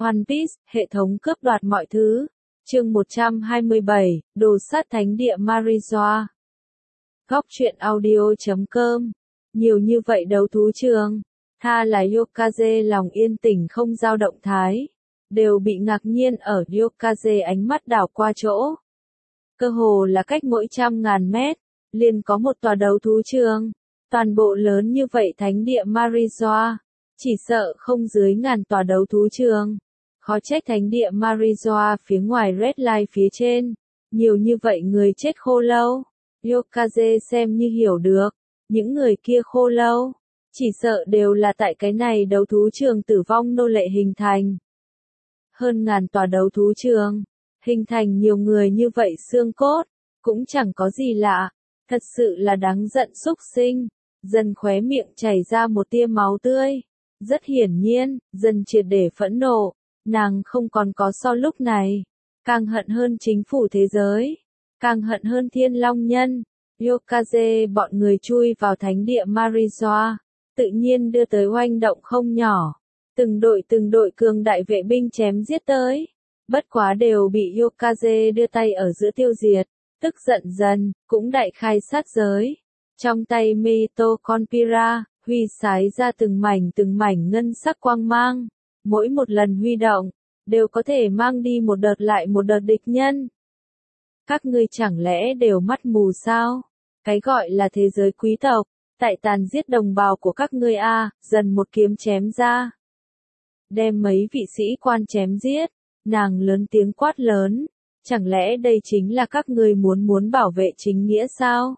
One Piece, hệ thống cướp đoạt mọi thứ. Chương 127, đồ sát thánh địa Marijoa. Góc truyện audio.com. Nhiều như vậy đấu thú trường. Tha là Yokaze lòng yên tĩnh không dao động thái. Đều bị ngạc nhiên ở Yokaze ánh mắt đảo qua chỗ. Cơ hồ là cách mỗi 100.000 mét, liền có một tòa đấu thú trường. Toàn bộ lớn như vậy thánh địa Marijoa, chỉ sợ không dưới 1000 tòa đấu thú trường. Khó trách thánh địa Marijoa phía ngoài Red Line phía trên, nhiều như vậy người chết khô lâu. Yokaze xem như hiểu được, những người kia khô lâu, chỉ sợ đều là tại cái này đấu thú trường tử vong nô lệ hình thành. Hơn 1000 tòa đấu thú trường, hình thành nhiều người như vậy xương cốt, cũng chẳng có gì lạ, thật sự là đáng giận xúc sinh. Dần khóe miệng chảy ra một tia máu tươi. Rất hiển nhiên, dần triệt để phẫn nộ, nàng không còn có so lúc này, càng hận hơn chính phủ thế giới, càng hận hơn Thiên Long Nhân. Yokaze bọn người chui vào thánh địa Marijoa, tự nhiên đưa tới oanh động không nhỏ. Từng đội cường đại vệ binh chém giết tới, bất quá đều bị Yokaze đưa tay ở giữa tiêu diệt, tức giận dần, cũng đại khai sát giới. Trong tay Mitochondria, huy sái ra từng mảnh ngân sắc quang mang, mỗi một lần huy động, đều có thể mang đi một đợt lại một đợt địch nhân. Các ngươi chẳng lẽ đều mắt mù sao? Cái gọi là thế giới quý tộc, tại tàn giết đồng bào của các ngươi a, dần một kiếm chém ra. Đem mấy vị sĩ quan chém giết, nàng lớn tiếng quát lớn, chẳng lẽ đây chính là các ngươi muốn bảo vệ chính nghĩa sao?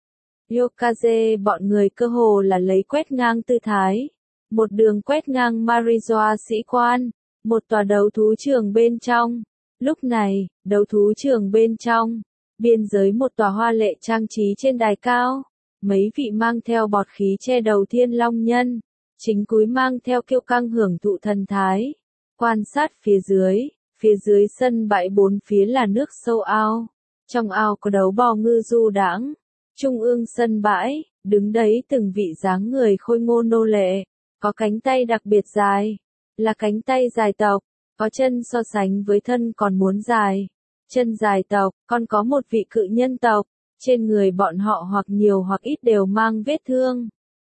Yokaze bọn người cơ hồ là lấy quét ngang tư thái, một đường quét ngang Marijoa sĩ quan, một tòa đấu thú trường bên trong. Lúc này, đấu thú trường bên trong, biên giới một tòa hoa lệ trang trí trên đài cao, mấy vị mang theo bọt khí che đầu Thiên Long Nhân, chính cúi mang theo kiêu căng hưởng thụ thần thái, quan sát phía dưới sân bãi bốn phía là nước sâu ao, trong ao có đấu bò ngư du đãng. Trung ương sân bãi, đứng đấy từng vị dáng người khôi ngô nô lệ, có cánh tay đặc biệt dài, là cánh tay dài tộc, có chân so sánh với thân còn muốn dài, chân dài tộc, còn có một vị cự nhân tộc, trên người bọn họ hoặc nhiều hoặc ít đều mang vết thương.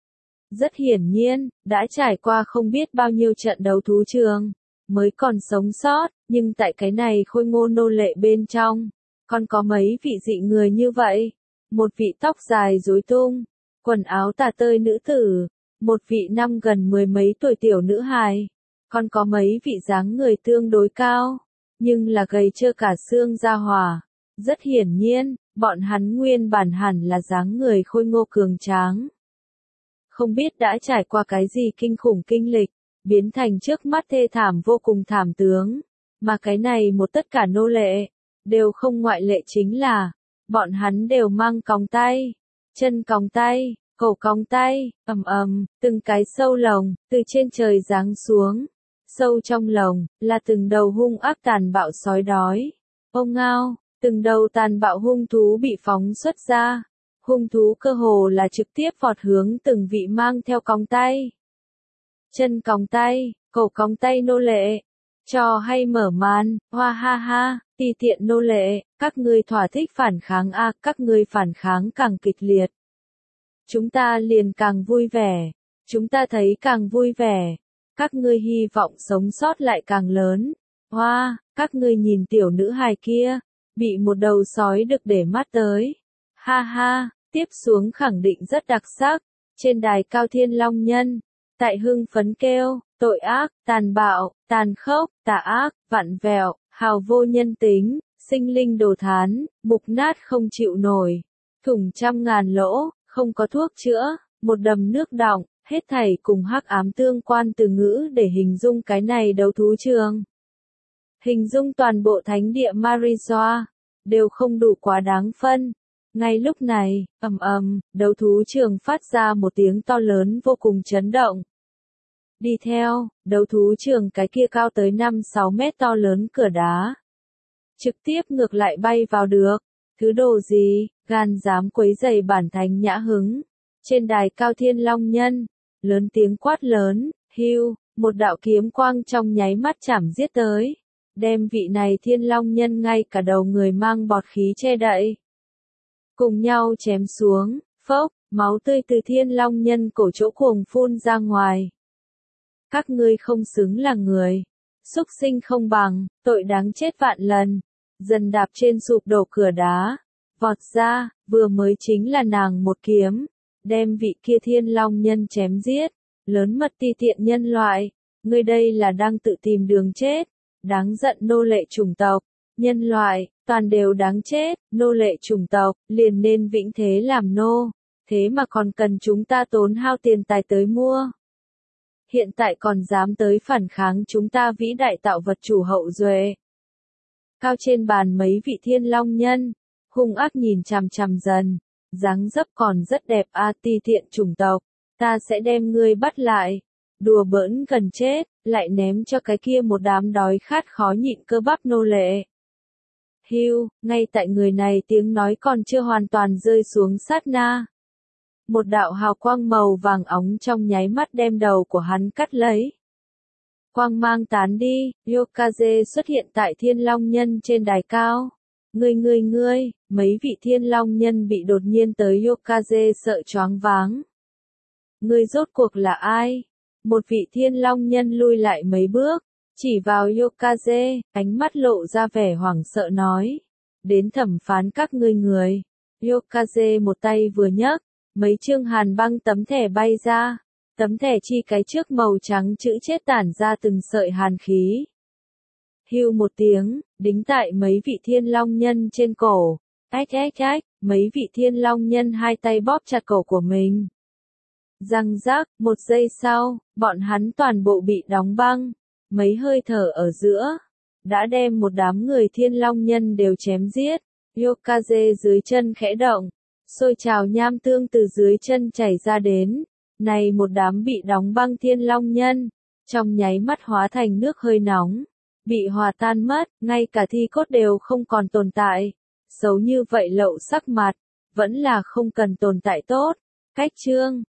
Rất hiển nhiên, đã trải qua không biết bao nhiêu trận đấu thú trường, mới còn sống sót, nhưng tại cái này khôi ngô nô lệ bên trong, còn có mấy vị dị người như vậy. Một vị tóc dài rối tung, quần áo tả tơi nữ tử, một vị năm gần 10 mấy tuổi tiểu nữ hài, còn có mấy vị dáng người tương đối cao, nhưng là gầy trơ cả xương ra hỏa. Rất hiển nhiên, bọn hắn nguyên bản hẳn là dáng người khôi ngô cường tráng. Không biết đã trải qua cái gì kinh khủng kinh lịch, biến thành trước mắt thê thảm vô cùng thảm tướng, mà cái này một tất cả nô lệ, đều không ngoại lệ chính là bọn hắn đều mang còng tay, chân còng tay, cổ còng tay, từng cái sâu lồng, từ trên trời giáng xuống. Sâu trong lồng, là từng đầu hung ác tàn bạo sói đói. Ông ngao, từng đầu tàn bạo hung thú bị phóng xuất ra. Hung thú cơ hồ là trực tiếp vọt hướng từng vị mang theo còng tay. Chân còng tay, cổ còng tay nô lệ. Trò hay mở màn, hoa ha ha, ti tiện nô lệ, các ngươi thỏa thích phản kháng a, các ngươi phản kháng càng kịch liệt. Chúng ta liền càng vui vẻ, chúng ta thấy càng vui vẻ, các ngươi hy vọng sống sót lại càng lớn. Hoa, các ngươi nhìn tiểu nữ hài kia, bị một đầu sói đực để mắt tới. Ha ha, tiếp xuống khẳng định rất đặc sắc, trên đài cao Thiên Long Nhân, tại hưng phấn kêu. Tội ác, tàn bạo, tàn khốc, tà ác, vặn vẹo, hào vô nhân tính, sinh linh đồ thán, mục nát không chịu nổi, thủng 100.000 lỗ, không có thuốc chữa, một đầm nước đọng, hết thảy cùng hắc ám tương quan từ ngữ để hình dung cái này đấu thú trường. Hình dung toàn bộ thánh địa Marijoa, đều không đủ quá đáng phân. Ngay lúc này, đấu thú trường phát ra một tiếng to lớn vô cùng chấn động. Đi theo, đấu thú trường cái kia cao tới 5-6 mét to lớn cửa đá. Trực tiếp ngược lại bay vào được. Thứ đồ gì, gan dám quấy rầy bản thánh nhã hứng. Trên đài cao Thiên Long Nhân, lớn tiếng quát lớn, hưu, Một đạo kiếm quang trong nháy mắt chảm giết tới, đem vị này Thiên Long Nhân ngay cả đầu người mang bọt khí che đậy. Cùng nhau chém xuống, phốc, máu tươi từ Thiên Long Nhân cổ chỗ cuồng phun ra ngoài. Các ngươi không xứng là người, súc sinh không bằng, tội đáng chết vạn lần. Dần đạp trên sụp đổ cửa đá, vọt ra, vừa mới chính là nàng một kiếm, đem vị kia Thiên Long Nhân chém giết. Lớn mật ti tiện nhân loại, ngươi đây là đang tự tìm đường chết, đáng giận nô lệ chủng tộc, nhân loại, toàn đều đáng chết, nô lệ chủng tộc, liền nên vĩnh thế làm nô, thế mà còn cần chúng ta tốn hao tiền tài tới mua. Hiện tại còn dám tới phản kháng chúng ta vĩ đại tạo vật chủ hậu duệ. Cao trên bàn mấy vị Thiên Long Nhân, hung ác nhìn chằm chằm Dần, dáng dấp còn rất đẹp ti tiện chủng tộc. Ta sẽ đem ngươi bắt lại, đùa bỡn gần chết, lại ném cho cái kia một đám đói khát khó nhịn cơ bắp nô lệ. Hưu, ngay tại người này tiếng nói còn chưa hoàn toàn rơi xuống sát na. Một đạo hào quang màu vàng óng trong nháy mắt đem đầu của hắn cắt lấy. Quang mang tán đi, Yokaze xuất hiện tại Thiên Long Nhân trên đài cao. Ngươi, mấy vị Thiên Long Nhân bị đột nhiên tới Yokaze sợ choáng váng. Ngươi rốt cuộc là ai? Một vị Thiên Long Nhân lui lại mấy bước, chỉ vào Yokaze, ánh mắt lộ ra vẻ hoảng sợ nói. Đến thẩm phán các ngươi người. Yokaze một tay vừa nhấc, mấy chương hàn băng tấm thẻ bay ra. Tấm thẻ chi cái trước màu trắng chữ chết tản ra từng sợi hàn khí. Hưu một tiếng, đính tại mấy vị Thiên Long Nhân trên cổ. Ách, mấy vị Thiên Long Nhân hai tay bóp chặt cổ của mình. Răng rác, một giây sau, bọn hắn toàn bộ bị đóng băng, mấy hơi thở ở giữa, đã đem một đám người Thiên Long Nhân đều chém giết. Yokaze dưới chân khẽ động, sôi trào nham tương từ dưới chân chảy ra đến, này một đám bị đóng băng Thiên Long Nhân, trong nháy mắt hóa thành nước hơi nóng, bị hòa tan mất, ngay cả thi cốt đều không còn tồn tại, xấu như vậy lậu sắc mặt, vẫn là không cần tồn tại tốt. Cách chương